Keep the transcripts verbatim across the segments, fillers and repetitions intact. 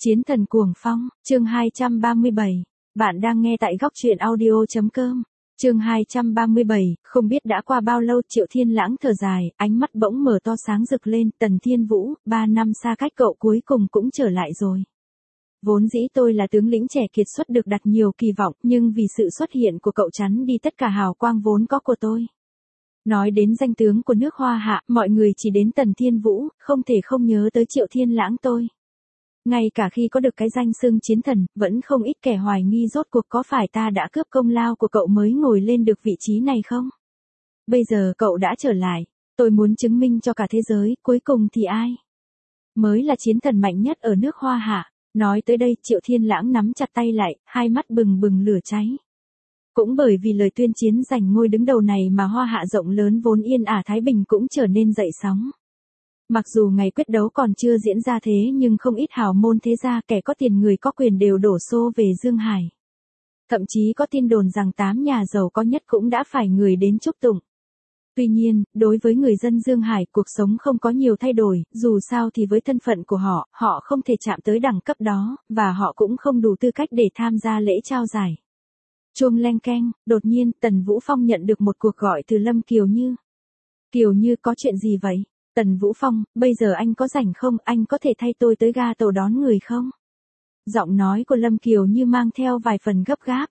Chiến thần cuồng phong, chương hai trăm ba mươi bảy. Bạn đang nghe tại góc truyện audio chấm com. Chương hai trăm ba mươi bảy, không biết đã qua bao lâu, Triệu Thiên Lãng thở dài, ánh mắt bỗng mở to sáng rực lên, Tần Thiên Vũ, ba năm xa cách cậu cuối cùng cũng trở lại rồi. Vốn dĩ tôi là tướng lĩnh trẻ kiệt xuất được đặt nhiều kỳ vọng, nhưng vì sự xuất hiện của cậu chắn đi tất cả hào quang vốn có của tôi. Nói đến danh tướng của nước Hoa Hạ, mọi người chỉ đến Tần Thiên Vũ, không thể không nhớ tới Triệu Thiên Lãng tôi. Ngay cả khi có được cái danh xưng chiến thần, vẫn không ít kẻ hoài nghi rốt cuộc có phải ta đã cướp công lao của cậu mới ngồi lên được vị trí này không? Bây giờ cậu đã trở lại, tôi muốn chứng minh cho cả thế giới, cuối cùng thì ai mới là chiến thần mạnh nhất ở nước Hoa Hạ. Nói tới đây, Triệu Thiên Lãng nắm chặt tay lại, hai mắt bừng bừng lửa cháy. Cũng bởi vì lời tuyên chiến giành ngôi đứng đầu này mà Hoa Hạ rộng lớn vốn yên ả Thái Bình cũng trở nên dậy sóng. Mặc dù ngày quyết đấu còn chưa diễn ra thế nhưng không ít hào môn thế gia, kẻ có tiền người có quyền đều đổ xô về Dương Hải. Thậm chí có tin đồn rằng tám nhà giàu có nhất cũng đã phải người đến chúc tụng. Tuy nhiên, đối với người dân Dương Hải, cuộc sống không có nhiều thay đổi, dù sao thì với thân phận của họ, họ không thể chạm tới đẳng cấp đó, và họ cũng không đủ tư cách để tham gia lễ trao giải. Chuông leng keng, đột nhiên, Tần Vũ Phong nhận được một cuộc gọi từ Lâm Kiều Như. Kiều Như, có chuyện gì vậy? Tần Vũ Phong, bây giờ anh có rảnh không, anh có thể thay tôi tới ga tàu đón người không? Giọng nói của Lâm Kiều Như mang theo vài phần gấp gáp.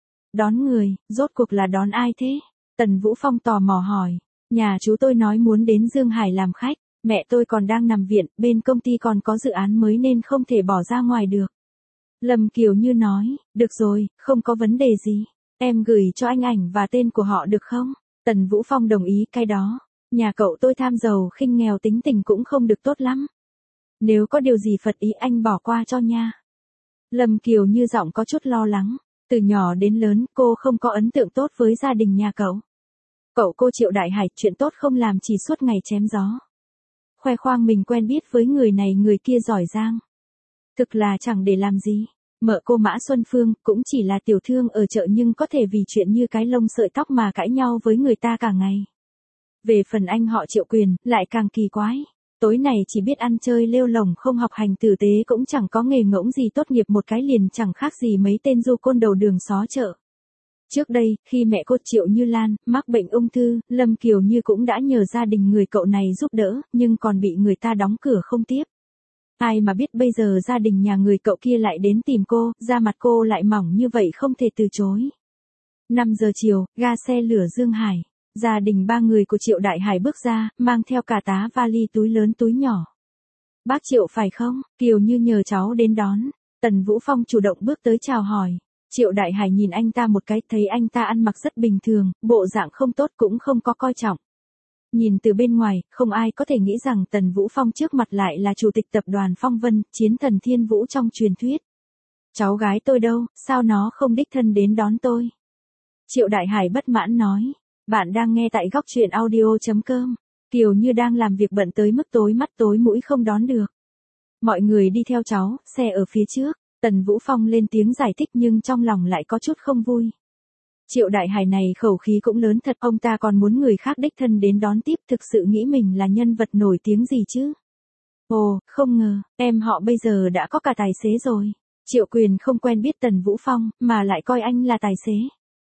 Đón người, rốt cuộc là đón ai thế? Tần Vũ Phong tò mò hỏi. Nhà chú tôi nói muốn đến Dương Hải làm khách, mẹ tôi còn đang nằm viện, bên công ty còn có dự án mới nên không thể bỏ ra ngoài được. Lâm Kiều Như nói, được rồi, không có vấn đề gì, em gửi cho anh ảnh và tên của họ được không? Tần Vũ Phong đồng ý cái đó. Nhà cậu tôi tham giàu khinh nghèo, tính tình cũng không được tốt lắm. Nếu có điều gì phật ý anh bỏ qua cho nha. Lâm Kiều Như giọng có chút lo lắng. Từ nhỏ đến lớn cô không có ấn tượng tốt với gia đình nhà cậu. Cậu cô Triệu Đại Hải chuyện tốt không làm, chỉ suốt ngày chém gió. Khoe khoang mình quen biết với người này người kia giỏi giang. Thực là chẳng để làm gì. Mợ cô Mã Xuân Phương cũng chỉ là tiểu thương ở chợ nhưng có thể vì chuyện như cái lông sợi tóc mà cãi nhau với người ta cả ngày. Về phần anh họ Triệu Quyền, lại càng kỳ quái. Tối này chỉ biết ăn chơi lêu lổng, không học hành tử tế, cũng chẳng có nghề ngỗng gì, tốt nghiệp một cái liền chẳng khác gì mấy tên du côn đầu đường xó chợ. Trước đây, khi mẹ cô Triệu Như Lan mắc bệnh ung thư, Lâm Kiều Như cũng đã nhờ gia đình người cậu này giúp đỡ, nhưng còn bị người ta đóng cửa không tiếp. Ai mà biết bây giờ gia đình nhà người cậu kia lại đến tìm cô, da mặt cô lại mỏng như vậy không thể từ chối. năm giờ chiều, ga xe lửa Dương Hải. Gia đình ba người của Triệu Đại Hải bước ra, mang theo cả tá vali, túi lớn túi nhỏ. Bác Triệu phải không? Kiều Như nhờ cháu đến đón. Tần Vũ Phong chủ động bước tới chào hỏi. Triệu Đại Hải nhìn anh ta một cái, thấy anh ta ăn mặc rất bình thường, bộ dạng không tốt cũng không có coi trọng. Nhìn từ bên ngoài, không ai có thể nghĩ rằng Tần Vũ Phong trước mặt lại là chủ tịch tập đoàn Phong Vân, chiến thần Thiên Vũ trong truyền thuyết. Cháu gái tôi đâu, sao nó không đích thân đến đón tôi? Triệu Đại Hải bất mãn nói. Bạn đang nghe tại góc truyện audio chấm com. Kiều Như đang làm việc bận tới mức tối mắt tối mũi không đón được. Mọi người đi theo cháu, xe ở phía trước. Tần Vũ Phong lên tiếng giải thích nhưng trong lòng lại có chút không vui. Triệu Đại Hải này khẩu khí cũng lớn thật, ông ta còn muốn người khác đích thân đến đón tiếp, thực sự nghĩ mình là nhân vật nổi tiếng gì chứ? Ồ, không ngờ, em họ bây giờ đã có cả tài xế rồi. Triệu Quyền không quen biết Tần Vũ Phong, mà lại coi anh là tài xế.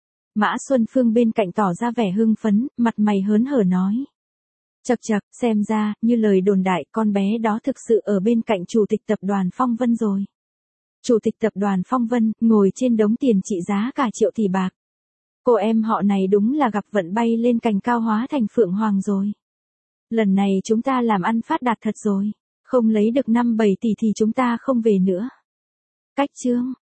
Mã Xuân Phương bên cạnh tỏ ra vẻ hưng phấn, mặt mày hớn hở nói. Chậc chậc, xem ra, như lời đồn đại, con bé đó thực sự ở bên cạnh chủ tịch tập đoàn Phong Vân rồi. Chủ tịch tập đoàn Phong Vân, ngồi trên đống tiền trị giá cả triệu tỷ bạc. Cô em họ này đúng là gặp vận bay lên cành cao hóa thành phượng hoàng rồi. Lần này chúng ta làm ăn phát đạt thật rồi. Không lấy được năm bảy tỷ thì chúng ta không về nữa. Cách chương,